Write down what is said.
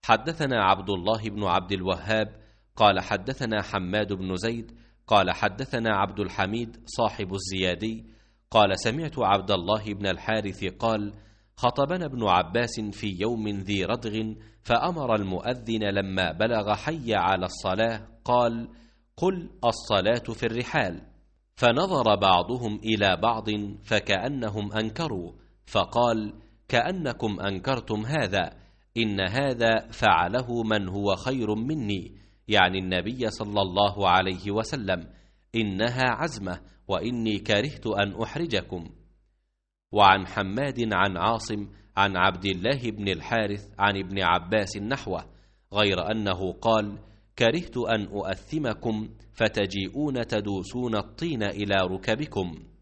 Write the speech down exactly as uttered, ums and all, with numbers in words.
حدثنا عبد الله بن عبد الوهاب قال حدثنا حماد بن زيد قال حدثنا عبد الحميد صاحب الزيادي قال سمعت عبد الله بن الحارث قال خطبنا ابن عباس في يوم ذي ردغ فأمر المؤذن لما بلغ حي على الصلاة قال قل الصلاة في الرحال، فنظر بعضهم إلى بعض فكأنهم أنكروا، فقال كأنكم أنكرتم هذا، إن هذا فعله من هو خير مني، يعني النبي صلى الله عليه وسلم، إنها عزمة وإني كرهت أن أحرجكم. وعن حماد عن عاصم عن عبد الله بن الحارث عن ابن عباس نحوه، غير أنه قال كرهت أن أؤثمكم فتجيئون تدوسون الطين إلى ركبكم.